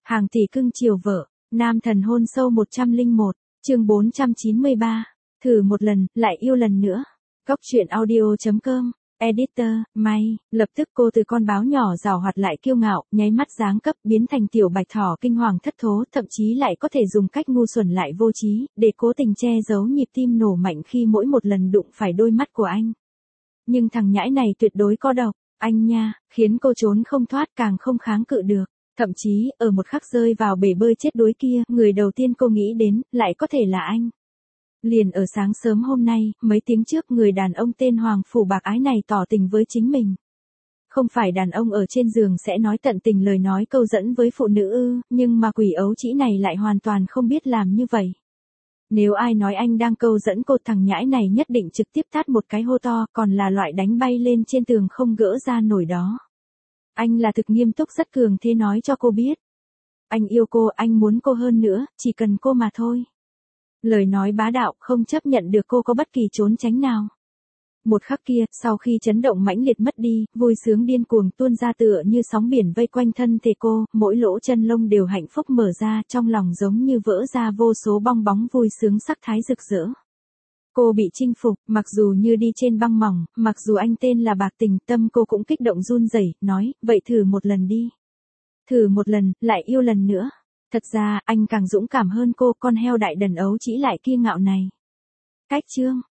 Hàng tỷ cưng chiều vợ, nam thần hôn sâu 101, chương 493. Thử một lần, lại yêu lần nữa. Góc truyện audio.com, editor, May, lập tức cô từ con báo nhỏ giàu hoạt lại kiêu ngạo, nháy mắt giáng cấp biến thành tiểu bạch thỏ kinh hoàng thất thố, thậm chí lại có thể dùng cách ngu xuẩn lại vô trí, để cố tình che giấu nhịp tim nổ mạnh khi mỗi một lần đụng phải đôi mắt của anh. Nhưng thằng nhãi này tuyệt đối có độc, anh nha, khiến cô trốn không thoát càng không kháng cự được. Thậm chí, ở một khắc rơi vào bể bơi chết đuối kia, người đầu tiên cô nghĩ đến, lại có thể là anh. Liền ở sáng sớm hôm nay, mấy tiếng trước người đàn ông tên Hoàng Phủ Bạc Ái này tỏ tình với chính mình. Không phải đàn ông ở trên giường sẽ nói tận tình lời nói câu dẫn với phụ nữ ư, nhưng mà quỷ ấu trĩ này lại hoàn toàn không biết làm như vậy. Nếu ai nói anh đang câu dẫn cô, thằng nhãi này nhất định trực tiếp tát một cái hô to, còn là loại đánh bay lên trên tường không gỡ ra nổi đó. Anh là thực nghiêm túc rất cường thế nói cho cô biết. Anh yêu cô, anh muốn cô hơn nữa, chỉ cần cô mà thôi. Lời nói bá đạo, không chấp nhận được cô có bất kỳ trốn tránh nào. Một khắc kia, sau khi chấn động mãnh liệt mất đi, vui sướng điên cuồng tuôn ra tựa như sóng biển vây quanh thân thể cô, mỗi lỗ chân lông đều hạnh phúc mở ra, trong lòng giống như vỡ ra vô số bong bóng vui sướng sắc thái rực rỡ. Cô bị chinh phục, mặc dù như đi trên băng mỏng, mặc dù anh tên là Bạc Tình, tâm cô cũng kích động run rẩy, nói, vậy thử một lần đi. Thử một lần, lại yêu lần nữa. Thật ra, anh càng dũng cảm hơn cô, con heo đại đần ấu trĩ lại kiêu ngạo này. Cách chương.